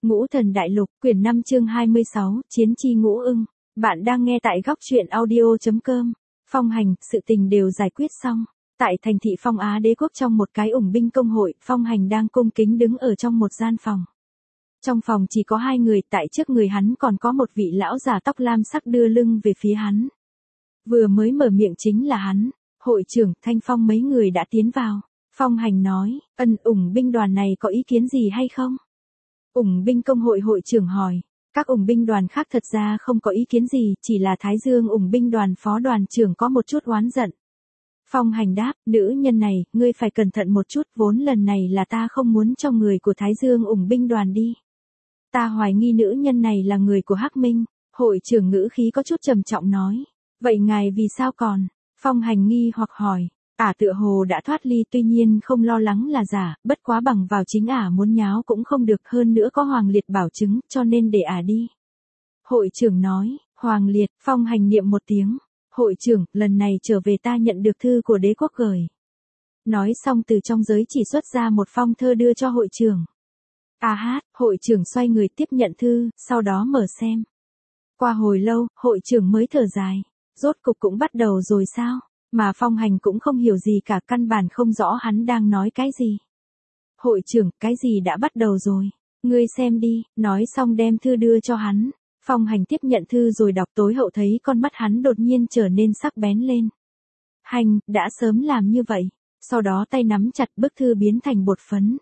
Ngũ Thần Đại Lục, quyển 5 chương 26, Chiến chi Ngũ Ưng. Bạn đang nghe tại góc truyện audio.com. Phong Hành, sự tình đều giải quyết xong. Tại thành thị Phong Á Đế quốc trong một cái ủng binh công hội, Phong Hành đang cung kính đứng ở trong một gian phòng. Trong phòng chỉ có hai người, tại trước người hắn còn có một vị lão già tóc lam sắc đưa lưng về phía hắn. Vừa mới mở miệng chính là hắn, hội trưởng Thanh Phong mấy người đã tiến vào. Phong Hành nói, ủng binh đoàn này có ý kiến gì hay không? Ủng binh công hội hội trưởng hỏi, các ủng binh đoàn khác thật ra không có ý kiến gì, chỉ là Thái Dương ủng binh đoàn phó đoàn trưởng có một chút oán giận. Phong Hành đáp, nữ nhân này, ngươi phải cẩn thận một chút, vốn lần này là ta không muốn cho người của Thái Dương ủng binh đoàn đi. Ta hoài nghi nữ nhân này là người của Hắc Minh, hội trưởng ngữ khí có chút trầm trọng nói. Vậy ngài vì sao còn? Phong Hành nghi hoặc hỏi. Tựa hồ đã thoát ly, tuy nhiên không lo lắng là giả, bất quá bằng vào chính muốn nháo cũng không được, hơn nữa có Hoàng Liệt bảo chứng, cho nên để đi. Hội trưởng nói, Hoàng Liệt. Phong Hành niệm một tiếng. Hội trưởng, lần này trở về ta nhận được thư của đế quốc gửi. Nói xong từ trong giới chỉ xuất ra một phong thơ đưa cho hội trưởng. Hội trưởng xoay người tiếp nhận thư, sau đó mở xem. Qua hồi lâu, hội trưởng mới thở dài. Rốt cục cũng bắt đầu rồi sao? Mà Phong Hành cũng không hiểu gì cả, căn bản không rõ hắn đang nói cái gì. Hội trưởng, cái gì đã bắt đầu rồi? Ngươi xem đi, nói xong đem thư đưa cho hắn. Phong Hành tiếp nhận thư rồi đọc, tối hậu thấy con mắt hắn đột nhiên trở nên sắc bén lên. Hành, đã sớm làm như vậy. Sau đó tay nắm chặt, bức thư biến thành bột phấn.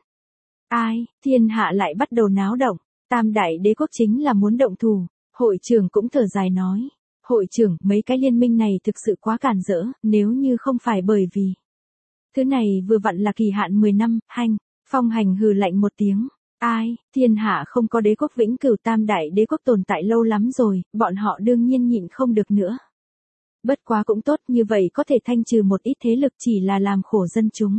Thiên hạ lại bắt đầu náo động. Tam đại đế quốc chính là muốn động thủ. Hội trưởng cũng thở dài nói. Hội trưởng, mấy cái liên minh này thực sự quá cản rỡ, nếu như không phải bởi vì thứ này vừa vặn là kỳ hạn 10 năm, Hành. Phong Hành hừ lạnh một tiếng. Thiên hạ không có đế quốc vĩnh cửu, tam đại đế quốc tồn tại lâu lắm rồi, bọn họ đương nhiên nhịn không được nữa. Bất quá cũng tốt, như vậy có thể thanh trừ một ít thế lực, chỉ là làm khổ dân chúng.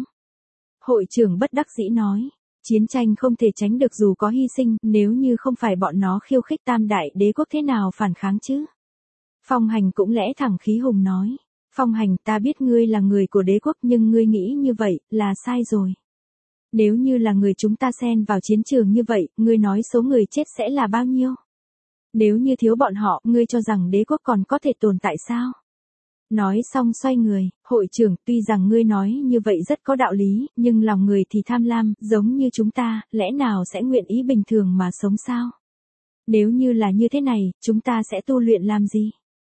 Hội trưởng bất đắc dĩ nói. Chiến tranh không thể tránh được dù có hy sinh, nếu như không phải bọn nó khiêu khích tam đại đế quốc thế nào phản kháng chứ? Phong Hành cũng lẽ thẳng khí hùng nói. Phong Hành, ta biết ngươi là người của đế quốc nhưng ngươi nghĩ như vậy, là sai rồi. Nếu như là người chúng ta xen vào chiến trường như vậy, ngươi nói số người chết sẽ là bao nhiêu? Nếu như thiếu bọn họ, ngươi cho rằng đế quốc còn có thể tồn tại sao? Nói xong xoay người, hội trưởng, tuy rằng ngươi nói như vậy rất có đạo lý, nhưng lòng người thì tham lam, giống như chúng ta, lẽ nào sẽ nguyện ý bình thường mà sống sao? Nếu như là như thế này, chúng ta sẽ tu luyện làm gì?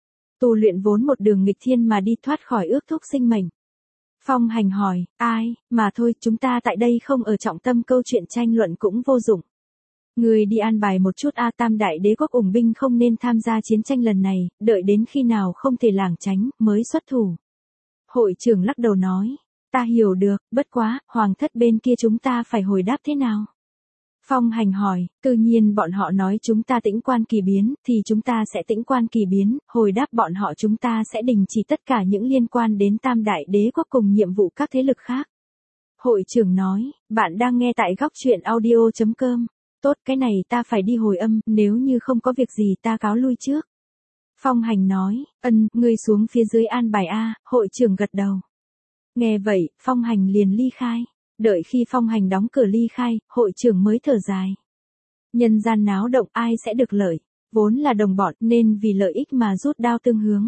Tu luyện vốn một đường nghịch thiên mà đi, thoát khỏi ước thúc sinh mệnh. Phong Hành hỏi, mà thôi, chúng ta tại đây không ở trọng tâm câu chuyện tranh luận cũng vô dụng. Người đi an bài một chút, tam đại đế quốc ủng binh không nên tham gia chiến tranh lần này, đợi đến khi nào không thể lảng tránh, mới xuất thủ. Hội trưởng lắc đầu nói, ta hiểu được, bất quá, hoàng thất bên kia chúng ta phải hồi đáp thế nào? Phong Hành hỏi, tự nhiên bọn họ nói chúng ta tĩnh quan kỳ biến, thì chúng ta sẽ tĩnh quan kỳ biến, hồi đáp bọn họ chúng ta sẽ đình chỉ tất cả những liên quan đến tam đại đế quốc cùng nhiệm vụ các thế lực khác. Hội trưởng nói, bạn đang nghe tại góc truyện audio.com. Tốt, cái này ta phải đi hồi âm, nếu như không có việc gì ta cáo lui trước. Phong Hành nói, ngươi xuống phía dưới an bài hội trưởng gật đầu. Nghe vậy, Phong Hành liền ly khai. Đợi khi Phong Hành đóng cửa ly khai, hội trưởng mới thở dài. Nhân gian náo động, ai sẽ được lợi? Vốn là đồng bọn nên vì lợi ích mà rút đao tương hướng.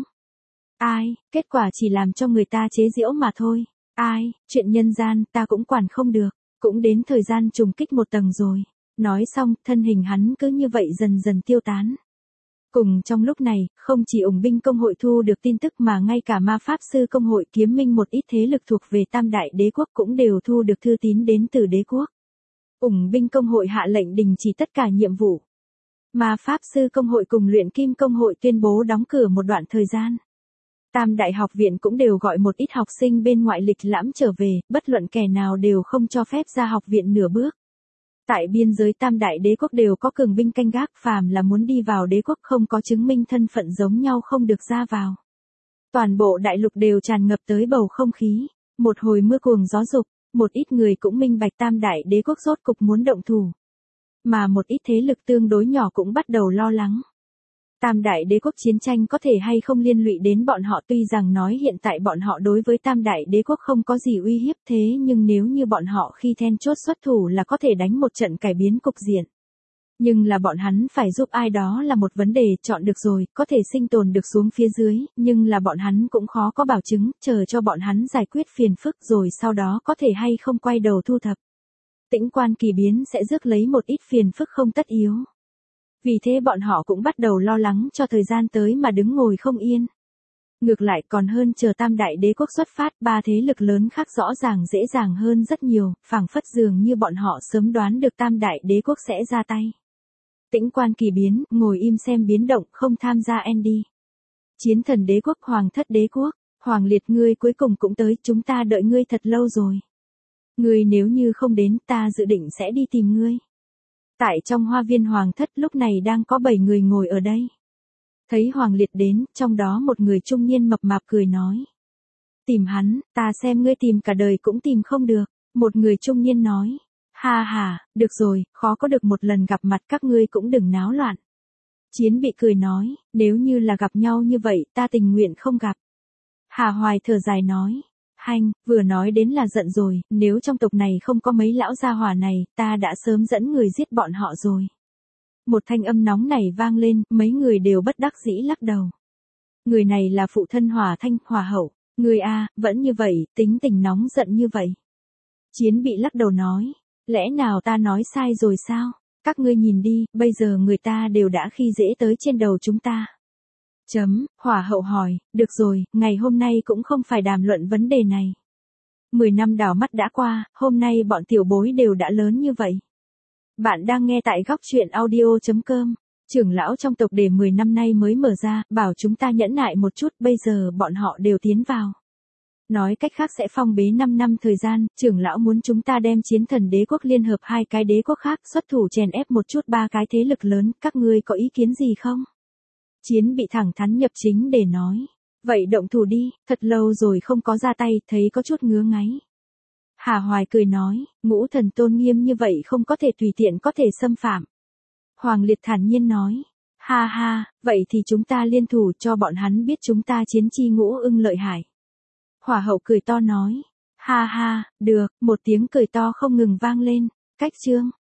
Kết quả chỉ làm cho người ta chế giễu mà thôi. Chuyện nhân gian ta cũng quản không được, cũng đến thời gian trùng kích một tầng rồi. Nói xong, thân hình hắn cứ như vậy dần dần tiêu tán. Cùng trong lúc này, không chỉ ủng binh công hội thu được tin tức mà ngay cả ma pháp sư công hội, kiếm minh, một ít thế lực thuộc về tam đại đế quốc cũng đều thu được thư tín đến từ đế quốc. Ủng binh công hội hạ lệnh đình chỉ tất cả nhiệm vụ. Ma pháp sư công hội cùng luyện kim công hội tuyên bố đóng cửa một đoạn thời gian. Tam đại học viện cũng đều gọi một ít học sinh bên ngoại lịch lãm trở về, bất luận kẻ nào đều không cho phép ra học viện nửa bước. Tại biên giới tam đại đế quốc đều có cường binh canh gác, phàm là muốn đi vào đế quốc không có chứng minh thân phận giống nhau không được ra vào. Toàn bộ đại lục đều tràn ngập tới bầu không khí, một hồi mưa cuồng gió dục, một ít người cũng minh bạch tam đại đế quốc rốt cục muốn động thủ. Mà một ít thế lực tương đối nhỏ cũng bắt đầu lo lắng. Tam đại đế quốc chiến tranh có thể hay không liên lụy đến bọn họ, tuy rằng nói hiện tại bọn họ đối với tam đại đế quốc không có gì uy hiếp, thế nhưng nếu như bọn họ khi then chốt xuất thủ là có thể đánh một trận cải biến cục diện. Nhưng là bọn hắn phải giúp ai đó là một vấn đề, chọn được rồi, có thể sinh tồn được xuống phía dưới, nhưng là bọn hắn cũng khó có bảo chứng, chờ cho bọn hắn giải quyết phiền phức rồi sau đó có thể hay không quay đầu thu thập. Tĩnh quan kỳ biến sẽ rước lấy một ít phiền phức không tất yếu. Vì thế bọn họ cũng bắt đầu lo lắng cho thời gian tới mà đứng ngồi không yên. Ngược lại còn hơn chờ Tam Đại Đế quốc xuất phát, ba thế lực lớn khác rõ ràng dễ dàng hơn rất nhiều, phảng phất dường như bọn họ sớm đoán được Tam Đại Đế quốc sẽ ra tay. Tĩnh quan kỳ biến, ngồi im xem biến động, không tham gia Andy. Chiến thần đế quốc, hoàng thất đế quốc, Hoàng Liệt ngươi cuối cùng cũng tới, chúng ta đợi ngươi thật lâu rồi. Ngươi nếu như không đến, ta dự định sẽ đi tìm ngươi. Tại trong hoa viên hoàng thất lúc này đang có 7 người ngồi ở đây. Thấy Hoàng Liệt đến, trong đó một người trung niên mập mạp cười nói. Tìm hắn, ta xem ngươi tìm cả đời cũng tìm không được. Một người trung niên nói. Ha ha, được rồi, khó có được một lần gặp mặt các ngươi cũng đừng náo loạn. Chiến bị cười nói, nếu như là gặp nhau như vậy ta tình nguyện không gặp. Hà Hoài thở dài nói. Hanh, vừa nói đến là giận rồi, nếu trong tộc này không có mấy lão gia hỏa này, ta đã sớm dẫn người giết bọn họ rồi. Một thanh âm nóng này vang lên, mấy người đều bất đắc dĩ lắc đầu. Người này là phụ thân Hỏa Thanh, Hỏa Hậu, người a, vẫn như vậy, tính tình nóng giận như vậy. Chiến bị lắc đầu nói, lẽ nào ta nói sai rồi sao? Các ngươi nhìn đi, bây giờ người ta đều đã khi dễ tới trên đầu chúng ta. Hỏa Hậu hỏi, được rồi, ngày hôm nay cũng không phải đàm luận vấn đề này. 10 năm đảo mắt đã qua, hôm nay bọn tiểu bối đều đã lớn như vậy. Bạn đang nghe tại góc truyện audio.com. Trưởng lão trong tộc để 10 năm nay mới mở ra, bảo chúng ta nhẫn nại một chút, bây giờ bọn họ đều tiến vào. Nói cách khác sẽ phong bế 5 năm thời gian, trưởng lão muốn chúng ta đem chiến thần đế quốc liên hợp hai cái đế quốc khác xuất thủ chèn ép một chút ba cái thế lực lớn, các ngươi có ý kiến gì không? Chiến bị thẳng thắn nhập chính để nói. Vậy động thủ đi, thật lâu rồi không có ra tay, thấy có chút ngứa ngáy. Hà Hoài cười nói, ngũ thần tôn nghiêm như vậy không có thể tùy tiện có thể xâm phạm. Hoàng Liệt thản nhiên nói, ha ha, vậy thì chúng ta liên thủ cho bọn hắn biết chúng ta chiến chi ngũ ưng lợi hại. Hỏa Hậu cười to nói, ha ha, được, một tiếng cười to không ngừng vang lên, cách chương.